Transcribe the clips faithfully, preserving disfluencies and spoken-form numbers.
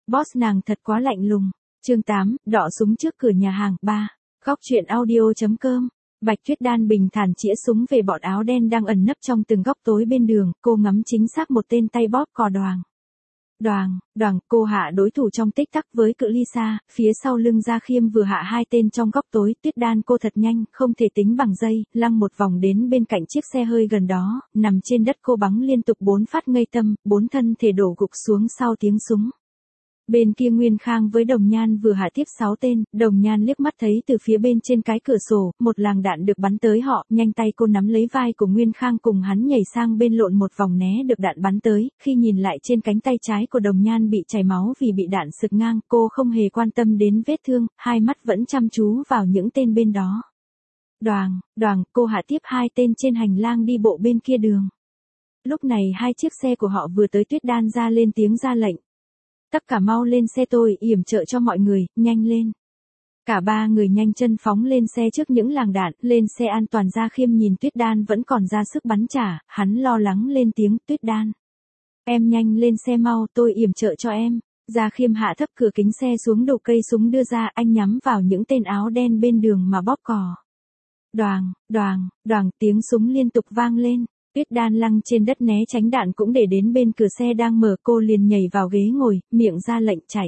Boss nàng thật quá lạnh lùng. Chương tám, đọ súng trước cửa nhà hàng. ba. Góc truyện audio.com. Bạch Tuyết Đan bình thản chĩa súng về bọn áo đen đang ẩn nấp trong từng góc tối bên đường, cô ngắm chính xác một tên tay bóp cò đoàng. Đoàng, đoàng, cô hạ đối thủ trong tích tắc với cự ly xa, phía sau lưng Gia Khiêm vừa hạ hai tên trong góc tối, Tuyết Đan cô thật nhanh, không thể tính bằng giây, lăng một vòng đến bên cạnh chiếc xe hơi gần đó, nằm trên đất cô bắn liên tục bốn phát ngây tâm, bốn thân thể đổ gục xuống sau tiếng súng. Bên kia Nguyên Khang với Đồng Nhan vừa hạ tiếp sáu tên, Đồng Nhan liếc mắt thấy từ phía bên trên cái cửa sổ, một làng đạn được bắn tới họ, nhanh tay cô nắm lấy vai của Nguyên Khang cùng hắn nhảy sang bên lộn một vòng né được đạn bắn tới, khi nhìn lại trên cánh tay trái của Đồng Nhan bị chảy máu vì bị đạn sực ngang, cô không hề quan tâm đến vết thương, hai mắt vẫn chăm chú vào những tên bên đó. Đoàng, đoàng, cô hạ tiếp hai tên trên hành lang đi bộ bên kia đường. Lúc này hai chiếc xe của họ vừa tới, Tuyết Đan ra lên tiếng ra lệnh. Tất cả mau lên xe tôi, yểm trợ cho mọi người, nhanh lên. Cả ba người nhanh chân phóng lên xe trước những làng đạn, lên xe an toàn. Gia Khiêm nhìn Tuyết Đan vẫn còn ra sức bắn trả, hắn lo lắng lên tiếng, Tuyết Đan. Em nhanh lên xe mau, tôi yểm trợ cho em. Gia Khiêm hạ thấp cửa kính xe xuống, đầu cây súng đưa ra, anh nhắm vào những tên áo đen bên đường mà bóp cò. Đoàng, đoàng, đoàng, tiếng súng liên tục vang lên. Tuyết Đan lăng trên đất né tránh đạn cũng để đến bên cửa xe đang mở, cô liền nhảy vào ghế ngồi, miệng ra lệnh chạy.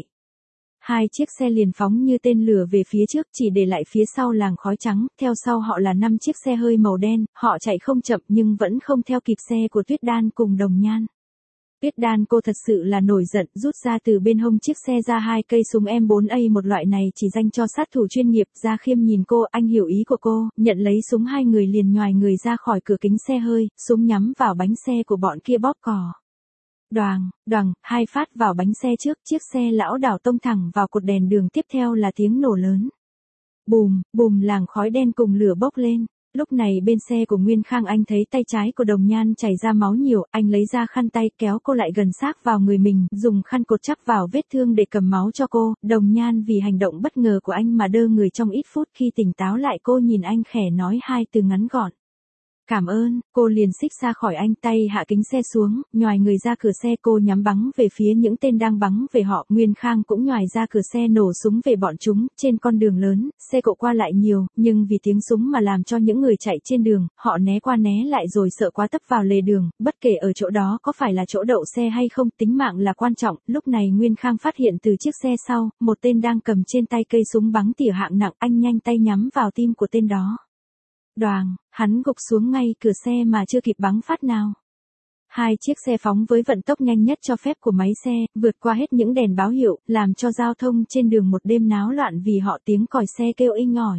Hai chiếc xe liền phóng như tên lửa về phía trước, chỉ để lại phía sau làng khói trắng, theo sau họ là năm chiếc xe hơi màu đen, họ chạy không chậm nhưng vẫn không theo kịp xe của Tuyết Đan cùng Đồng Nhan. Tuyết Đan cô thật sự là nổi giận, rút ra từ bên hông chiếc xe ra hai cây súng M bốn A, một loại này chỉ dành cho sát thủ chuyên nghiệp. Gia Khiêm nhìn cô, anh hiểu ý của cô, nhận lấy súng, hai người liền nhoài người ra khỏi cửa kính xe hơi, súng nhắm vào bánh xe của bọn kia bóp cò. Đoàng, đoàng, hai phát vào bánh xe trước, chiếc xe lão đảo tông thẳng vào cột đèn đường, tiếp theo là tiếng nổ lớn. Bùm, bùm, làng khói đen cùng lửa bốc lên. Lúc này bên xe của Nguyên Khang anh thấy tay trái của Đồng Nhan chảy ra máu nhiều, anh lấy ra khăn tay kéo cô lại gần sát vào người mình, dùng khăn cột chắc vào vết thương để cầm máu cho cô. Đồng Nhan vì hành động bất ngờ của anh mà đơ người trong ít phút, khi tỉnh táo lại cô nhìn anh khẽ nói hai từ ngắn gọn. Cảm ơn, cô liền xích ra khỏi anh, tay hạ kính xe xuống, nhoài người ra cửa xe, cô nhắm bắn về phía những tên đang bắn về họ. Nguyên Khang cũng nhoài ra cửa xe nổ súng về bọn chúng. Trên con đường lớn, xe cộ qua lại nhiều, nhưng vì tiếng súng mà làm cho những người chạy trên đường, họ né qua né lại rồi sợ quá tấp vào lề đường, bất kể ở chỗ đó có phải là chỗ đậu xe hay không, tính mạng là quan trọng. Lúc này Nguyên Khang phát hiện từ chiếc xe sau, một tên đang cầm trên tay cây súng bắn tỉa hạng nặng, anh nhanh tay nhắm vào tim của tên đó. Đoàng, hắn gục xuống ngay cửa xe mà chưa kịp bắn phát nào. Hai chiếc xe phóng với vận tốc nhanh nhất cho phép của máy xe, vượt qua hết những đèn báo hiệu, làm cho giao thông trên đường một đêm náo loạn vì họ tiếng còi xe kêu inh ỏi.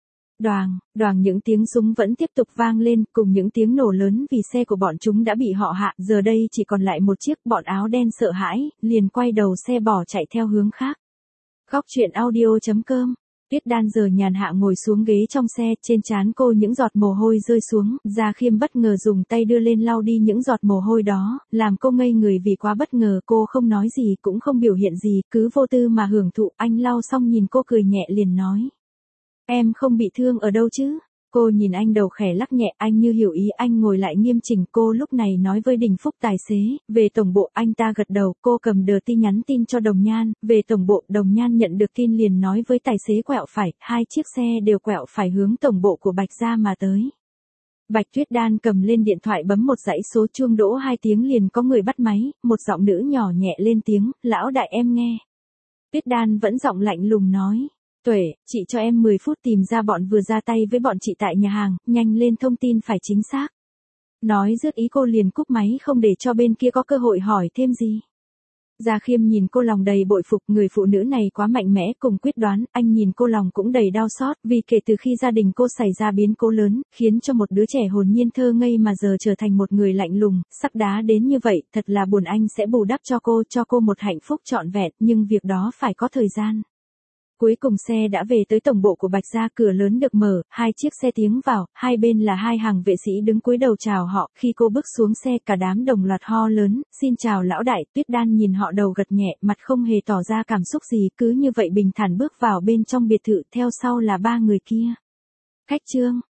Đoàng, đoàng, những tiếng súng vẫn tiếp tục vang lên, cùng những tiếng nổ lớn vì xe của bọn chúng đã bị họ hạ, giờ đây chỉ còn lại một chiếc. Bọn áo đen sợ hãi, liền quay đầu xe bỏ chạy theo hướng khác. Góc truyện audio.com. Tuyết Đan giờ nhàn hạ ngồi xuống ghế trong xe, trên trán cô những giọt mồ hôi rơi xuống, Gia Khiêm bất ngờ dùng tay đưa lên lau đi những giọt mồ hôi đó, làm cô ngây người vì quá bất ngờ. Cô không nói gì cũng không biểu hiện gì, cứ vô tư mà hưởng thụ. Anh lau xong nhìn cô cười nhẹ liền nói. Em không bị thương ở đâu chứ? Cô nhìn anh đầu khẽ lắc nhẹ, anh như hiểu ý, anh ngồi lại nghiêm chỉnh. Cô lúc này nói với Đình Phúc tài xế, về tổng bộ. Anh ta gật đầu, cô cầm đờ tin nhắn tin cho Đồng Nhan, về tổng bộ. Đồng Nhan nhận được tin liền nói với tài xế quẹo phải, hai chiếc xe đều quẹo phải hướng tổng bộ của Bạch gia mà tới. Bạch Tuyết Đan cầm lên điện thoại bấm một dãy số, chuông đỗ hai tiếng liền có người bắt máy, một giọng nữ nhỏ nhẹ lên tiếng, lão đại em nghe. Tuyết Đan vẫn giọng lạnh lùng nói. Tuệ, chị cho em mười phút tìm ra bọn vừa ra tay với bọn chị tại nhà hàng, nhanh lên, thông tin phải chính xác. Nói dứt ý cô liền cúp máy không để cho bên kia có cơ hội hỏi thêm gì. Gia Khiêm nhìn cô lòng đầy bội phục, người phụ nữ này quá mạnh mẽ cùng quyết đoán, anh nhìn cô lòng cũng đầy đau xót, vì kể từ khi gia đình cô xảy ra biến cố lớn, khiến cho một đứa trẻ hồn nhiên thơ ngây mà giờ trở thành một người lạnh lùng, sắc đá đến như vậy, thật là buồn. Anh sẽ bù đắp cho cô, cho cô một hạnh phúc trọn vẹn, nhưng việc đó phải có thời gian. Cuối cùng xe đã về tới tổng bộ của Bạch gia, cửa lớn được mở, hai chiếc xe tiến vào, hai bên là hai hàng vệ sĩ đứng cúi đầu chào họ. Khi cô bước xuống xe, cả đám đồng loạt ho lớn, xin chào lão đại. Tuyết Đan nhìn họ đầu gật nhẹ, mặt không hề tỏ ra cảm xúc gì, cứ như vậy bình thản bước vào bên trong biệt thự, theo sau là ba người kia. Khách trương,